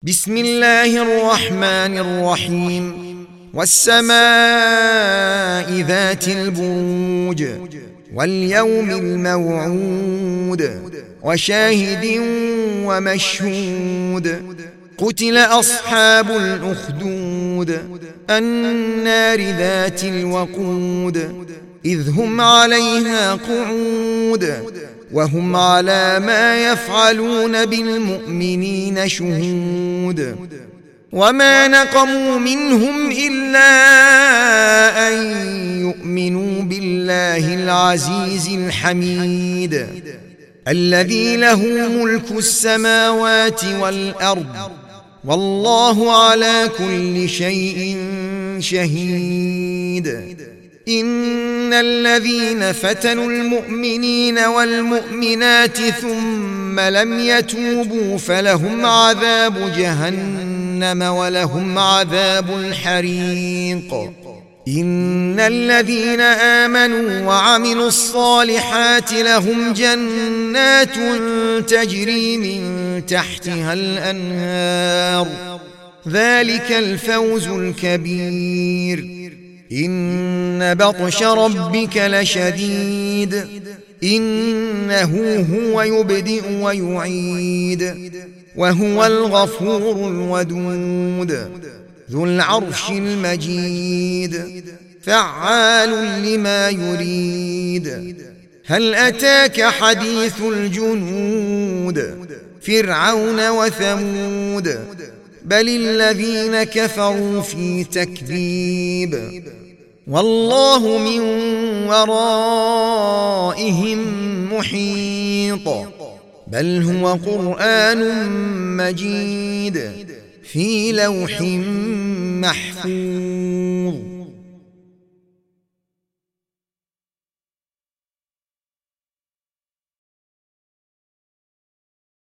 بسم الله الرحمن الرحيم والسماء ذات البروج واليوم الموعود وشاهد ومشهود قتل أصحاب الأخدود النار ذات الوقود إذ هم عليها قعود وهم على ما يفعلون بالمؤمنين شهود وما نقموا منهم إلا أن يؤمنوا بالله العزيز الحميد الذي له ملك السماوات والأرض والله على كل شيء شهيد إن الذين فتنوا المؤمنين والمؤمنات ثم لم يتوبوا فلهم عذاب جهنم ولهم عذاب الحريق إن الذين آمنوا وعملوا الصالحات لهم جنات تجري من تحتها الأنهار ذلك الفوز الكبير إن بطش ربك لشديد إنه هو يبدئ ويعيد وهو الغفور الودود ذو العرش المجيد فعال لما يريد هل أتاك حديث الجنود فرعون وثمود بل الذين كفروا في تكذيب والله من ورائهم محيط بل هو قرآن مجيد في لوح محفوظ.